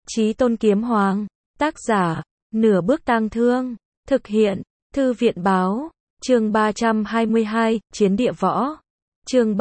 Chí Tôn Kiếm Hoàng. Tác giả, Nửa Bước Tang Thương. Thực hiện, Thư viện Báo. Chương 322, Chiến địa võ. Chương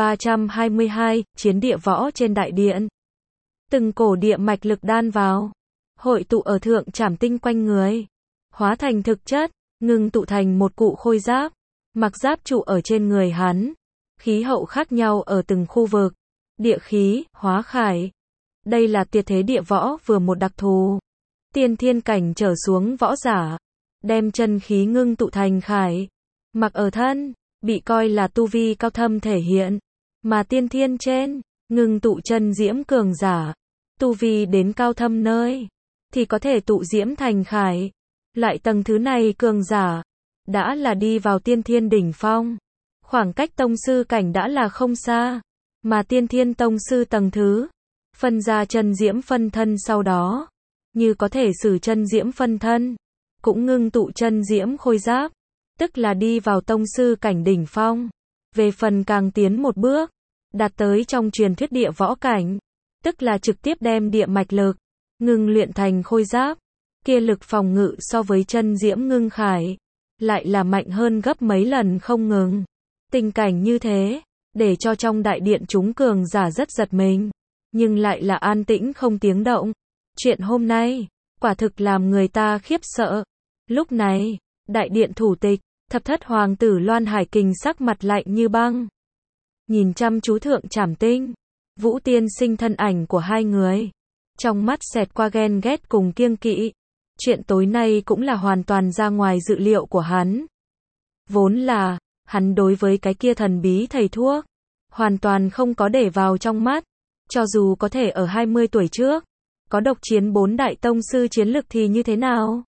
322, Chiến địa võ trên đại điện. Từng cổ địa mạch lực đan vào, hội tụ ở thượng trảm tinh quanh người, hóa thành thực chất, ngưng tụ thành một cụ khôi giáp. Mặc giáp trụ ở trên người hắn, khí hậu khác nhau ở từng khu vực, địa khí, hóa khải. Đây là tuyệt thế địa võ vừa một đặc thù. Tiên thiên cảnh trở xuống võ giả, đem chân khí ngưng tụ thành khải, mặc ở thân, bị coi là tu vi cao thâm thể hiện. Mà tiên thiên trên, ngưng tụ chân diễm cường giả, tu vi đến cao thâm nơi, thì có thể tụ diễm thành khải. Loại tầng thứ này cường giả, đã là đi vào tiên thiên đỉnh phong. Khoảng cách tông sư cảnh đã là không xa, mà tiên thiên tông sư tầng thứ, phân ra chân diễm phân thân sau đó, như có thể sử chân diễm phân thân, cũng ngưng tụ chân diễm khôi giáp, tức là đi vào tông sư cảnh đỉnh phong. Về phần càng tiến một bước, đạt tới trong truyền thuyết địa võ cảnh, tức là trực tiếp đem địa mạch lực, ngưng luyện thành khôi giáp, kia lực phòng ngự so với chân diễm ngưng khải, lại là mạnh hơn gấp mấy lần không ngừng. Tình cảnh như thế, để cho trong đại điện chúng cường giả rất giật mình, nhưng lại là an tĩnh không tiếng động. Chuyện hôm nay, quả thực làm người ta khiếp sợ. Lúc này, đại điện thủ tịch, thập thất hoàng tử Loan Hải Kình sắc mặt lạnh như băng. Nhìn chăm chú thượng trảm tinh, Vũ Tiên Sinh thân ảnh của hai người. Trong mắt xẹt qua ghen ghét cùng kiêng kỵ. Chuyện tối nay cũng là hoàn toàn ra ngoài dự liệu của hắn. Vốn là, hắn đối với cái kia thần bí thầy thuốc, hoàn toàn không có để vào trong mắt. Cho dù có thể ở 20 tuổi trước, có độc chiến 4 đại tông sư chiến lực thì như thế nào?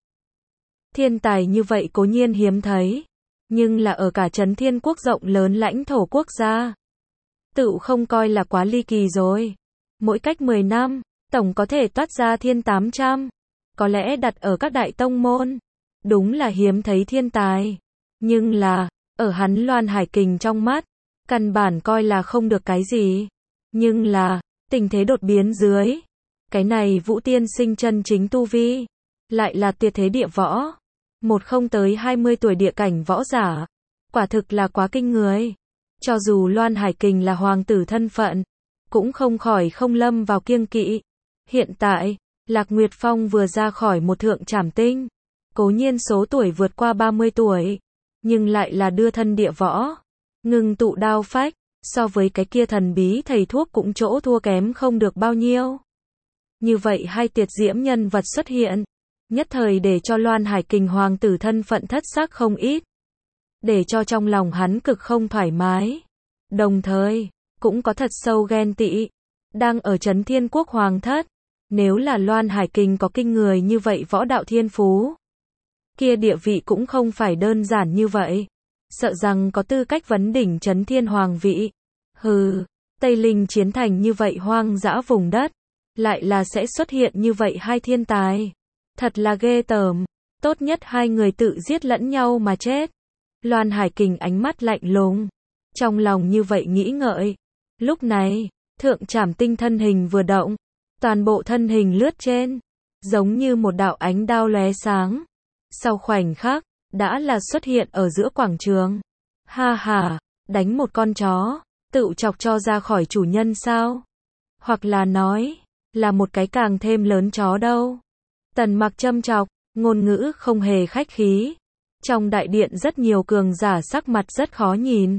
Thiên tài như vậy cố nhiên hiếm thấy, nhưng là ở cả Trấn Thiên Quốc rộng lớn lãnh thổ quốc gia, tự không coi là quá ly kỳ rồi. Mỗi cách 10 năm, tổng có thể toát ra thiên 800, có lẽ đặt ở các đại tông môn, đúng là hiếm thấy thiên tài. Nhưng là, ở hắn Loan Hải Kình trong mắt, căn bản coi là không được cái gì. Nhưng là, tình thế đột biến dưới, cái này Vũ Tiên Sinh chân chính tu vi, lại là tuyệt thế địa võ. Một không tới 20 tuổi địa cảnh võ giả, quả thực là quá kinh người. Cho dù Loan Hải Kình là hoàng tử thân phận, cũng không khỏi không lâm vào kiêng kỵ. Hiện tại, Lạc Nguyệt Phong vừa ra khỏi một thượng trảm tinh, cố nhiên số tuổi vượt qua 30 tuổi, nhưng lại là đưa thân địa võ, ngưng tụ đao phách, so với cái kia thần bí thầy thuốc cũng chỗ thua kém không được bao nhiêu. Như vậy hai tuyệt diễm nhân vật xuất hiện, nhất thời để cho Loan Hải Kình hoàng tử thân phận thất sắc không ít, để cho trong lòng hắn cực không thoải mái. Đồng thời, cũng có thật sâu ghen tị. Đang ở Trấn Thiên Quốc hoàng thất, nếu là Loan Hải Kình có kinh người như vậy võ đạo thiên phú, kia địa vị cũng không phải đơn giản như vậy, sợ rằng có tư cách vấn đỉnh Trấn Thiên hoàng vị. Hừ, Tây Linh chiến thành như vậy hoang dã vùng đất, lại là sẽ xuất hiện như vậy hai thiên tài. Thật là ghê tởm, tốt nhất hai người tự giết lẫn nhau mà chết. Loan Hải Kình ánh mắt lạnh lùng, trong lòng như vậy nghĩ ngợi. Lúc này, thượng trảm tinh thân hình vừa động, toàn bộ thân hình lướt trên, giống như một đạo ánh đao lóe sáng. Sau khoảnh khắc, đã là xuất hiện ở giữa quảng trường. Ha ha, đánh một con chó, tự chọc cho ra khỏi chủ nhân sao? Hoặc là nói, là một cái càng thêm lớn chó đâu? Tần Mặc châm chọc, ngôn ngữ không hề khách khí. Trong đại điện rất nhiều cường giả sắc mặt rất khó nhìn.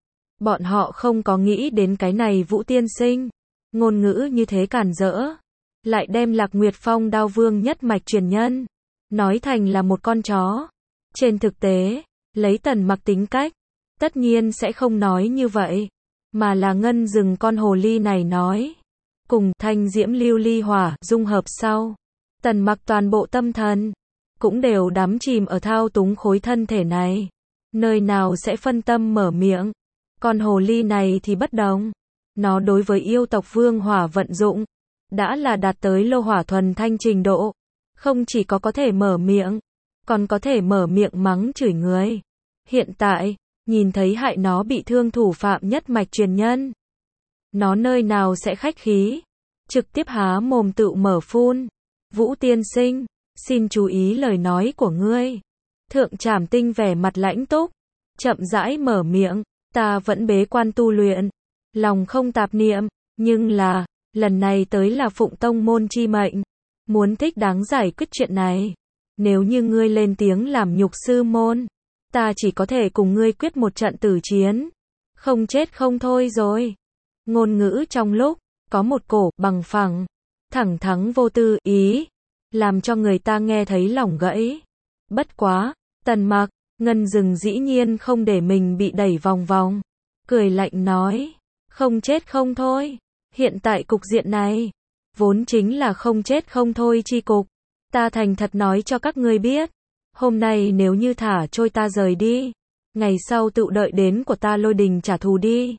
Bọn họ không có nghĩ đến cái này Vũ Tiên Sinh, ngôn ngữ như thế cản rỡ, lại đem Lạc Nguyệt Phong đao vương nhất mạch truyền nhân, nói thành là một con chó. Trên thực tế, lấy Tần Mặc tính cách, tất nhiên sẽ không nói như vậy, mà là ngân rừng con hồ ly này nói. Cùng thanh diễm lưu ly hỏa dung hợp sau, Tần Mặc toàn bộ tâm thần cũng đều đắm chìm ở thao túng khối thân thể này, nơi nào sẽ phân tâm mở miệng. Con hồ ly này thì bất đồng, nó đối với yêu tộc vương hỏa vận dụng, đã là đạt tới lô hỏa thuần thanh trình độ, không chỉ có thể mở miệng, còn có thể mở miệng mắng chửi người. Hiện tại, nhìn thấy hại nó bị thương thủ phạm nhất mạch truyền nhân, nó nơi nào sẽ khách khí, trực tiếp há mồm tự mở phun. Vũ tiên sinh, xin chú ý lời nói của ngươi. Thượng Trảm Tinh vẻ mặt lãnh túc, chậm rãi mở miệng, ta vẫn bế quan tu luyện, lòng không tạp niệm, nhưng là, lần này tới là phụng tông môn chi mệnh, muốn thích đáng giải quyết chuyện này. Nếu như ngươi lên tiếng làm nhục sư môn, ta chỉ có thể cùng ngươi quyết một trận tử chiến, không chết không thôi rồi. Ngôn ngữ trong lúc, có một cổ, bằng phẳng, thẳng thắn vô tư, ý, làm cho người ta nghe thấy lòng gãy. Bất quá, Tần Mặc, Ngân Dừng dĩ nhiên không để mình bị đẩy vòng vòng, cười lạnh nói, không chết không thôi, hiện tại cục diện này, vốn chính là không chết không thôi chi cục, ta thành thật nói cho các ngươi biết, hôm nay nếu như thả trôi ta rời đi, ngày sau tự đợi đến của ta Lôi Đình trả thù đi.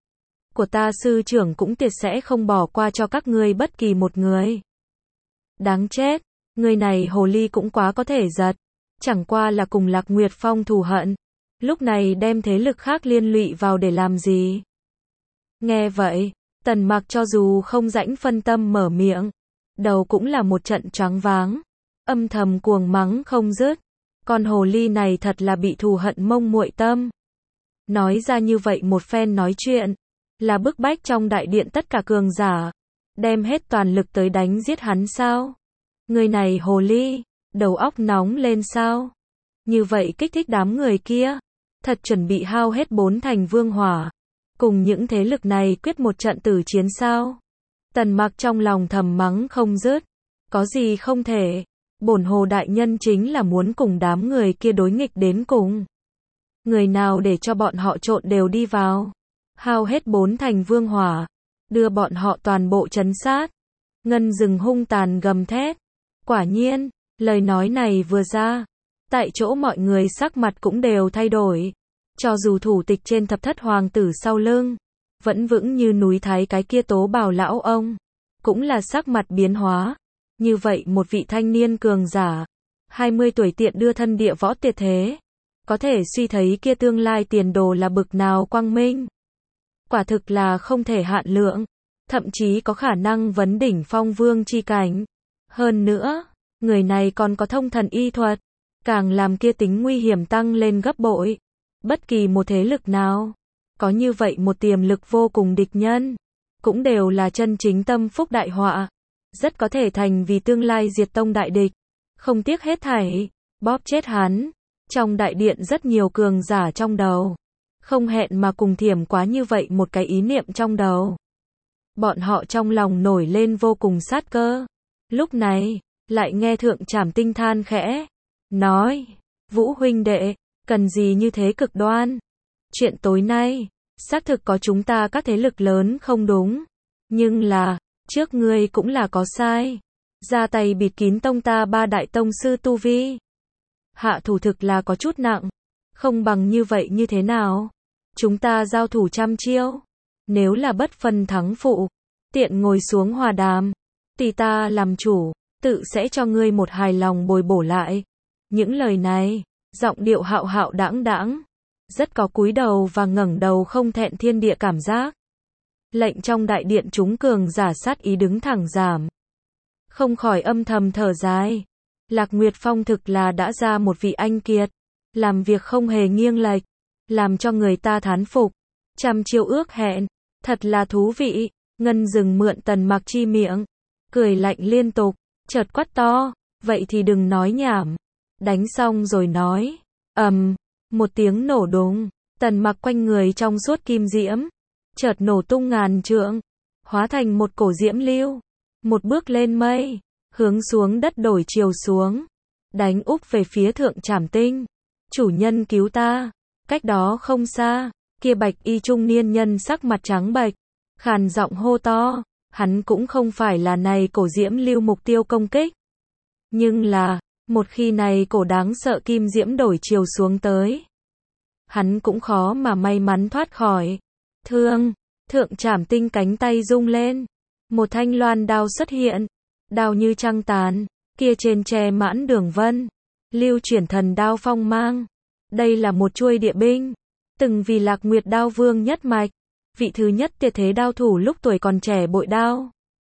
Của ta sư trưởng cũng tuyệt sẽ không bỏ qua cho các ngươi bất kỳ một người. Đáng chết, người này hồ ly cũng quá có thể giật, chẳng qua là cùng Lạc Nguyệt Phong thù hận, lúc này đem thế lực khác liên lụy vào để làm gì? Nghe vậy, Tần Mặc cho dù không rãnh phân tâm mở miệng, đầu cũng là một trận choáng váng, âm thầm cuồng mắng không dứt, con hồ ly này thật là bị thù hận mông muội tâm. Nói ra như vậy một phen nói chuyện, là bức bách trong đại điện tất cả cường giả, đem hết toàn lực tới đánh giết hắn sao? Người này hồ ly, đầu óc nóng lên sao? Như vậy kích thích đám người kia, thật chuẩn bị hao hết 4 thành vương hỏa, cùng những thế lực này quyết một trận tử chiến sao? Tần Mặc trong lòng thầm mắng không dứt, có gì không thể, bổn hồ đại nhân chính là muốn cùng đám người kia đối nghịch đến cùng. Người nào để cho bọn họ trộn đều đi vào, hao hết 4 thành vương hỏa, đưa bọn họ toàn bộ trấn sát. Ngân Dừng hung tàn gầm thét. Quả nhiên, lời nói này vừa ra, tại chỗ mọi người sắc mặt cũng đều thay đổi. Cho dù thủ tịch trên thập thất hoàng tử sau lưng, vẫn vững như núi Thái cái kia Tố Bảo lão ông, cũng là sắc mặt biến hóa. Như vậy một vị thanh niên cường giả, 20 tuổi tiện đưa thân địa võ tuyệt thế, có thể suy thấy kia tương lai tiền đồ là bực nào quang minh. Quả thực là không thể hạn lượng, thậm chí có khả năng vấn đỉnh phong vương chi cảnh. Hơn nữa, người này còn có thông thần y thuật, càng làm kia tính nguy hiểm tăng lên gấp bội. Bất kỳ một thế lực nào, có như vậy một tiềm lực vô cùng địch nhân, cũng đều là chân chính tâm phúc đại họa, rất có thể thành vì tương lai diệt tông đại địch, không tiếc hết thảy, bóp chết hắn. Trong đại điện rất nhiều cường giả trong đầu, không hẹn mà cùng thiểm quá như vậy một cái ý niệm trong đầu. Bọn họ trong lòng nổi lên vô cùng sát cơ. Lúc này, lại nghe Thượng Trảm Tinh than khẽ, nói, Vũ huynh đệ, cần gì như thế cực đoan? Chuyện tối nay, xác thực có chúng ta các thế lực lớn không đúng, nhưng là, trước ngươi cũng là có sai. Ra tay bịt kín tông ta 3 đại tông sư tu vi. Hạ thủ thực là có chút nặng, không bằng như vậy như thế nào? Chúng ta giao thủ trăm chiêu, nếu là bất phân thắng phụ, tiện ngồi xuống hòa đàm, tỷ ta làm chủ, tự sẽ cho ngươi một hài lòng bồi bổ lại. Những lời này, giọng điệu hạo hạo đãng đãng, rất có cúi đầu và ngẩng đầu không thẹn thiên địa cảm giác. Lệnh trong đại điện chúng cường giả sát ý đứng thẳng giảm, không khỏi âm thầm thở dài. Lạc Nguyệt Phong thực là đã ra một vị anh kiệt, làm việc không hề nghiêng lệch, làm cho người ta thán phục. Trăm chiêu ước hẹn, thật là thú vị. Ngân Dừng mượn Tần Mặc chi miệng, cười lạnh liên tục, chợt quát to, vậy thì đừng nói nhảm. Đánh xong rồi nói, một tiếng nổ đùng, Tần Mặc quanh người trong suốt kim diễm, chợt nổ tung ngàn trượng, hóa thành một cổ diễm lưu, một bước lên mây, hướng xuống đất đổi chiều xuống, đánh úp về phía Thượng Trảm Tinh. Chủ nhân cứu ta. Cách đó không xa, kia bạch y trung niên nhân sắc mặt trắng bệch, khàn giọng hô to, hắn cũng không phải là này cổ diễm lưu mục tiêu công kích. Nhưng là, một khi này cổ đáng sợ kim diễm đổi chiều xuống tới, hắn cũng khó mà may mắn thoát khỏi. Thượng Trảm Tinh cánh tay rung lên, một thanh loan đao xuất hiện, đao như trăng tàn, kia trên che mãn đường vân, lưu chuyển thần đao phong mang. Đây là một chuôi địa binh, từng vì Lạc Nguyệt Đao Vương nhất mạch, vị thứ nhất tuyệt thế đao thủ lúc tuổi còn trẻ bội đao.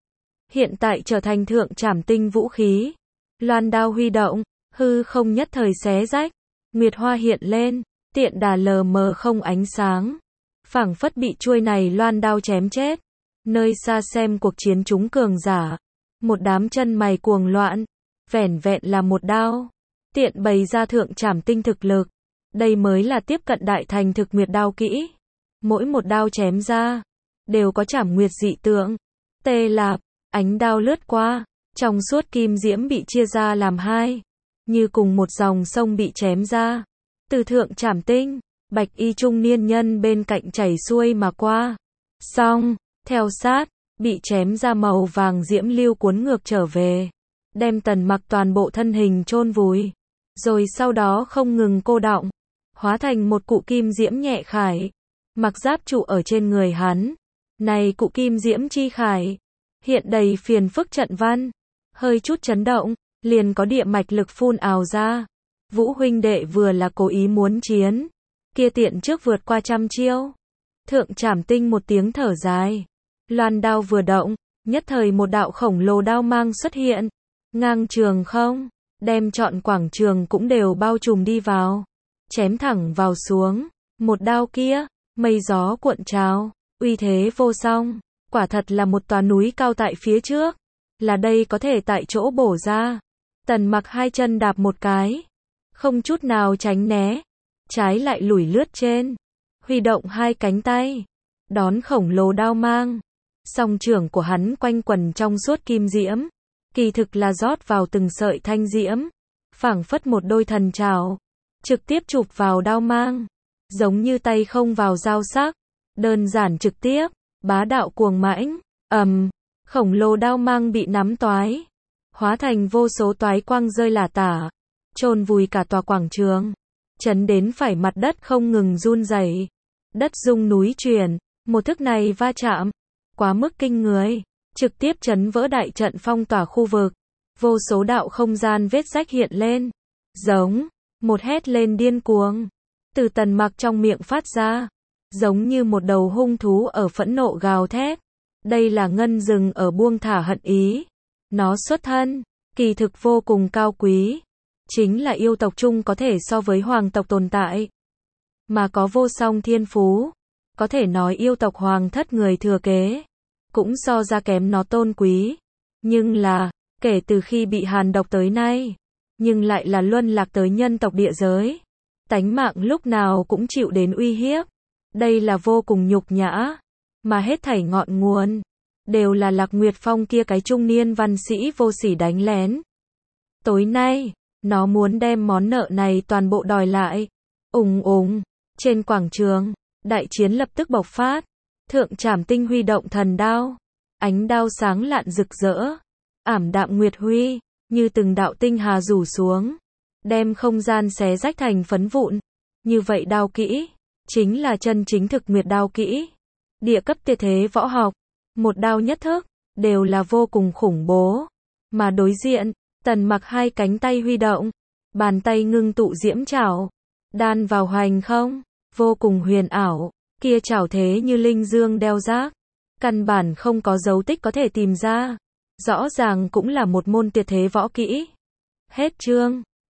hiện tại trở thành thượng trảm tinh vũ khí. Loan đao huy động, hư không nhất thời xé rách, nguyệt hoa hiện lên, tiện đà lờ mờ không ánh sáng, phảng phất bị chuôi này loan đao chém chết. Nơi xa xem cuộc chiến chúng cường giả, một đám chân mày cuồng loạn, vẻn vẹn là một đao, tiện bày ra thượng trảm tinh thực lực. Đây mới là tiếp cận đại thành thực nguyệt đao kỹ. Mỗi một đao chém ra, đều có trảm nguyệt dị tượng. Tê lạp, ánh đao lướt qua, trong suốt kim diễm bị chia ra làm hai, như cùng một dòng sông bị chém ra. Từ thượng trảm tinh, bạch y trung niên nhân bên cạnh chảy xuôi mà qua. Xong, theo sát, bị chém ra màu vàng diễm lưu cuốn ngược trở về, đem Tần Mặc toàn bộ thân hình chôn vùi, rồi sau đó không ngừng cô đọng, hóa thành một cụ kim diễm nhẹ khải, mặc giáp trụ ở trên người hắn. Này cụ kim diễm chi khải, hiện đầy phiền phức trận văn, hơi chút chấn động, liền có địa mạch lực phun ào ra. Vũ huynh đệ vừa là cố ý muốn chiến, kia tiện trước vượt qua trăm chiêu. Thượng trảm tinh một tiếng thở dài, loan đao vừa động, nhất thời một đạo khổng lồ đao mang xuất hiện, ngang trường không, đem trọn quảng trường cũng đều bao trùm đi vào, chém thẳng vào xuống. Một đao kia, mây gió cuộn trào, uy thế vô song, quả thật là một tòa núi cao tại phía trước, là đây có thể tại chỗ bổ ra. Tần Mặc hai chân đạp một cái, không chút nào tránh né, trái lại lủi lướt trên, huy động hai cánh tay, đón khổng lồ đao mang. Song trưởng của hắn quanh quần trong suốt kim diễm, kỳ thực là rót vào từng sợi thanh diễm, phảng phất một đôi thần trảo, trực tiếp chụp vào đao mang, giống như tay không vào dao sắc, đơn giản trực tiếp, bá đạo cuồng mãnh. Khổng lồ đao mang bị nắm toái, hóa thành vô số toái quang rơi lả tả, chôn vùi cả tòa quảng trường, chấn đến phải mặt đất không ngừng run rẩy, đất rung núi chuyển. Một thức này va chạm quá mức kinh người, trực tiếp chấn vỡ đại trận phong tỏa khu vực, vô số đạo không gian vết rách hiện lên, giống một hét lên điên cuồng từ Tần Mặc trong miệng phát ra, giống như một đầu hung thú ở phẫn nộ gào thét. Đây là ngân rừng ở buông thả hận ý, nó xuất thân kỳ thực vô cùng cao quý, chính là yêu tộc chung có thể so với hoàng tộc tồn tại, mà có vô song thiên phú, có thể nói yêu tộc hoàng thất người thừa kế, cũng so ra kém nó tôn quý. Nhưng là, kể từ khi bị hàn độc tới nay, nhưng lại là luân lạc tới nhân tộc địa giới, tánh mạng lúc nào cũng chịu đến uy hiếp. Đây là vô cùng nhục nhã, mà hết thảy ngọn nguồn đều là Lạc Nguyệt Phong kia cái trung niên văn sĩ vô sỉ đánh lén. Tối nay, nó muốn đem món nợ này toàn bộ đòi lại. Trên quảng trường, đại chiến lập tức bộc phát. Thượng trảm tinh huy động thần đao, ánh đao sáng lạn rực rỡ, ảm đạm nguyệt huy, như từng đạo tinh hà rủ xuống, đem không gian xé rách thành phấn vụn. Như vậy đao kỹ, chính là chân chính thực nguyệt đao kỹ, địa cấp tuyệt thế võ học, một đao nhất thức, đều là vô cùng khủng bố. Mà đối diện, Tần Mặc hai cánh tay huy động, bàn tay ngưng tụ diễm chảo, đan vào hoành không, vô cùng huyền ảo, kia chảo thế như linh dương đeo rác, căn bản không có dấu tích có thể tìm ra, rõ ràng cũng là một môn tuyệt thế võ kỹ. Hết chương.